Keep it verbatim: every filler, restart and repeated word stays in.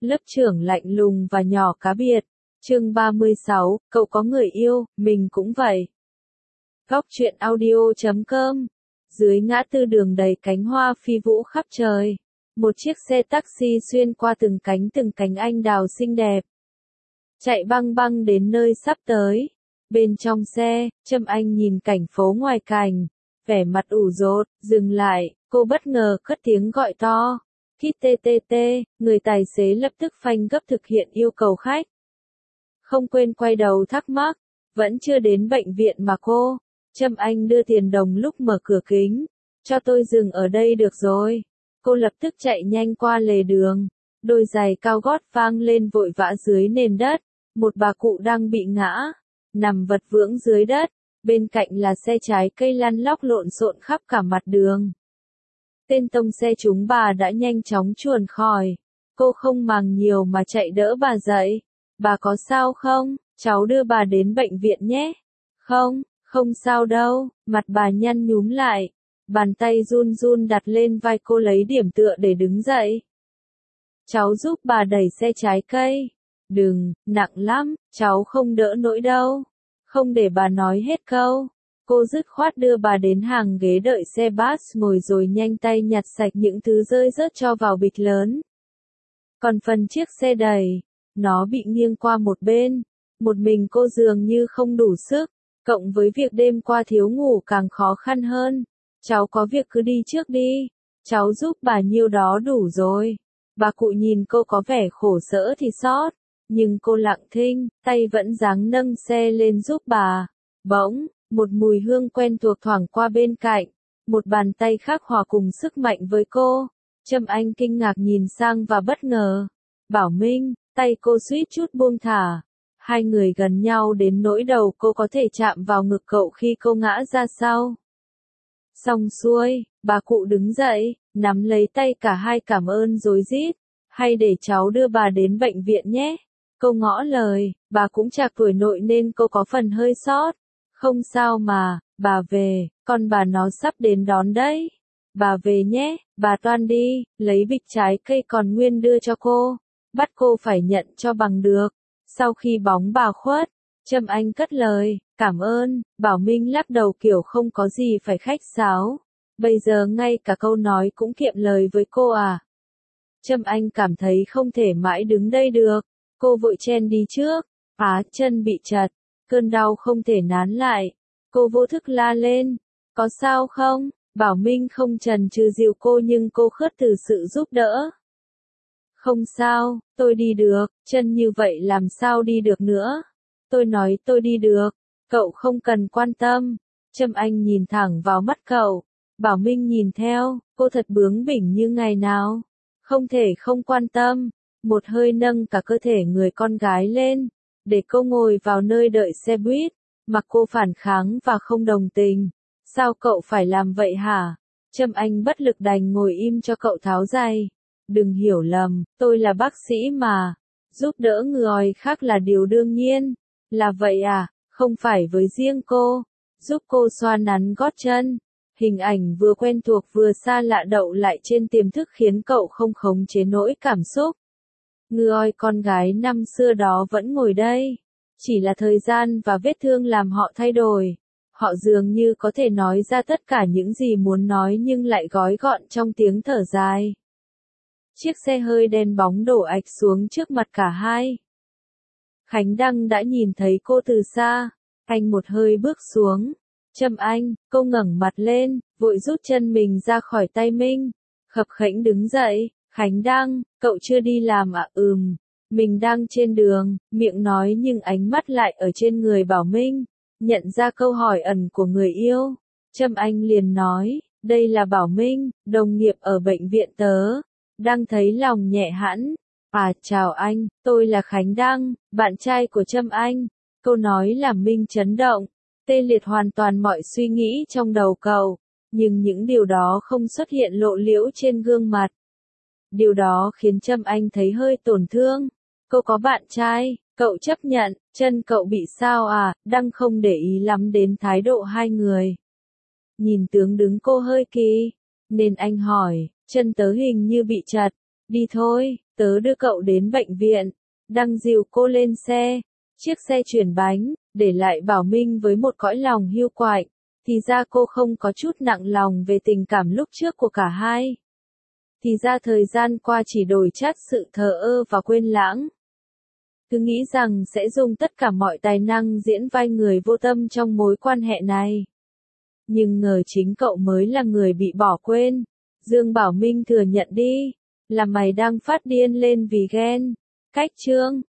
Lớp trưởng lạnh lùng và nhỏ cá biệt. Chương ba mươi sáu, cậu có người yêu, mình cũng vậy. Góc truyện audio chấm com. Dưới ngã tư đường đầy cánh hoa phi vũ khắp trời, một chiếc xe taxi xuyên qua từng cánh từng cánh anh đào xinh đẹp, chạy băng băng đến nơi sắp tới. Bên trong xe, Trâm Anh nhìn cảnh phố ngoài cảnh, vẻ mặt ủ rột. Dừng lại, cô bất ngờ cất tiếng gọi to. Kít tê tê tê, người tài xế lập tức phanh gấp thực hiện yêu cầu khách. Không quên quay đầu thắc mắc, vẫn chưa đến bệnh viện mà cô. Trâm Anh đưa tiền đồng lúc mở cửa kính. Cho tôi dừng ở đây được rồi. Cô lập tức chạy nhanh qua lề đường. Đôi giày cao gót vang lên vội vã dưới nền đất. Một bà cụ đang bị ngã, nằm vật vững dưới đất. Bên cạnh là xe trái cây lăn lóc lộn xộn khắp cả mặt đường. Tên tông xe chúng bà đã nhanh chóng chuồn khỏi. Cô không màng nhiều mà chạy đỡ bà dậy. Bà có sao không? Cháu đưa bà đến bệnh viện nhé. Không, không sao đâu. Mặt bà nhăn nhúm lại. Bàn tay run run đặt lên vai cô lấy điểm tựa để đứng dậy. Cháu giúp bà đẩy xe trái cây. Đừng, nặng lắm, cháu không đỡ nổi đâu. Không để bà nói hết câu. Cô dứt khoát đưa bà đến hàng ghế đợi xe bus ngồi rồi nhanh tay nhặt sạch những thứ rơi rớt cho vào bịch lớn. Còn phần chiếc xe đầy, nó bị nghiêng qua một bên. Một mình cô dường như không đủ sức, cộng với việc đêm qua thiếu ngủ càng khó khăn hơn. Cháu có việc cứ đi trước đi, cháu giúp bà nhiêu đó đủ rồi. Bà cụ nhìn cô có vẻ khổ sở thì sót, nhưng cô lặng thinh, tay vẫn dáng nâng xe lên giúp bà. Bỗng, một mùi hương quen thuộc thoảng qua bên cạnh, một bàn tay khác hòa cùng sức mạnh với cô. Trâm Anh kinh ngạc nhìn sang và bất ngờ. Bảo Minh, tay cô suýt chút buông thả. Hai người gần nhau đến nỗi đầu cô có thể chạm vào ngực cậu khi cô ngã ra sau. Xong xuôi, bà cụ đứng dậy, nắm lấy tay cả hai cảm ơn rối rít. Hay để cháu đưa bà đến bệnh viện nhé. Cô ngỏ lời, bà cũng chạc tuổi nội nên cô có phần hơi sót. Không sao mà, bà về, con bà nó sắp đến đón đấy. Bà về nhé, bà toan đi, lấy bịch trái cây còn nguyên đưa cho cô. Bắt cô phải nhận cho bằng được. Sau khi bóng bà khuất, Trâm Anh cất lời, cảm ơn. Bảo Minh lắc đầu kiểu không có gì phải khách sáo. Bây giờ ngay cả câu nói cũng kiệm lời với cô à. Trâm Anh cảm thấy không thể mãi đứng đây được. Cô vội chen đi trước. Á, chân bị chật. Cơn đau không thể nán lại. Cô vô thức la lên. Có sao không? Bảo Minh không chần chừ dìu cô nhưng cô khước từ sự giúp đỡ. Không sao, tôi đi được, chân như vậy làm sao đi được nữa. Tôi nói tôi đi được, cậu không cần quan tâm. Trâm Anh nhìn thẳng vào mắt cậu. Bảo Minh nhìn theo, cô thật bướng bỉnh như ngày nào. Không thể không quan tâm. Một hơi nâng cả cơ thể người con gái lên, để cô ngồi vào nơi đợi xe buýt. Mặc cô phản kháng và không đồng tình. Sao cậu phải làm vậy hả? Trâm Anh bất lực đành ngồi im cho cậu tháo giày. Đừng hiểu lầm, tôi là bác sĩ mà. Giúp đỡ người khác là điều đương nhiên. Là vậy à? Không phải với riêng cô. Giúp cô xoa nắn gót chân. Hình ảnh vừa quen thuộc vừa xa lạ đậu lại trên tiềm thức khiến cậu không khống chế nổi cảm xúc. Người con gái năm xưa đó vẫn ngồi đây. Chỉ là thời gian và vết thương làm họ thay đổi. Họ dường như có thể nói ra tất cả những gì muốn nói nhưng lại gói gọn trong tiếng thở dài. Chiếc xe hơi đen bóng đổ ạch xuống trước mặt cả hai. Khánh Đăng đã nhìn thấy cô từ xa. Anh một hơi bước xuống. Trâm Anh, cô ngẩng mặt lên, vội rút chân mình ra khỏi tay Minh. Khập khẽnh đứng dậy. Khánh Đăng, cậu chưa đi làm à? Ừm. Mình đang trên đường, miệng nói nhưng ánh mắt lại ở trên người Bảo Minh. Nhận ra câu hỏi ẩn của người yêu. Trâm Anh liền nói, đây là Bảo Minh, đồng nghiệp ở bệnh viện tớ. Đang thấy lòng nhẹ hẳn. À, chào anh, tôi là Khánh Đăng, bạn trai của Trâm Anh. Câu nói làm Minh chấn động, tê liệt hoàn toàn mọi suy nghĩ trong đầu cậu. Nhưng những điều đó không xuất hiện lộ liễu trên gương mặt. Điều đó khiến Trâm Anh thấy hơi tổn thương. Cô có bạn trai, cậu chấp nhận, chân cậu bị sao à? Đăng không để ý lắm đến thái độ hai người. Nhìn tướng đứng cô hơi kỳ, nên anh hỏi, chân tớ hình như bị chật. Đi thôi, Tớ đưa cậu đến bệnh viện. Đăng dìu cô lên xe. Chiếc xe chuyển bánh, để lại Bảo Minh với một cõi lòng hiu quạnh. Thì ra cô không có chút nặng lòng về tình cảm lúc trước của cả hai. Thì ra thời gian qua chỉ đổi chát sự thờ ơ và quên lãng. Cứ nghĩ rằng sẽ dùng tất cả mọi tài năng diễn vai người vô tâm trong mối quan hệ này. Nhưng ngờ chính cậu mới là người bị bỏ quên. Dương Bảo Minh thừa nhận đi. Là mày đang phát điên lên vì ghen. Cách chương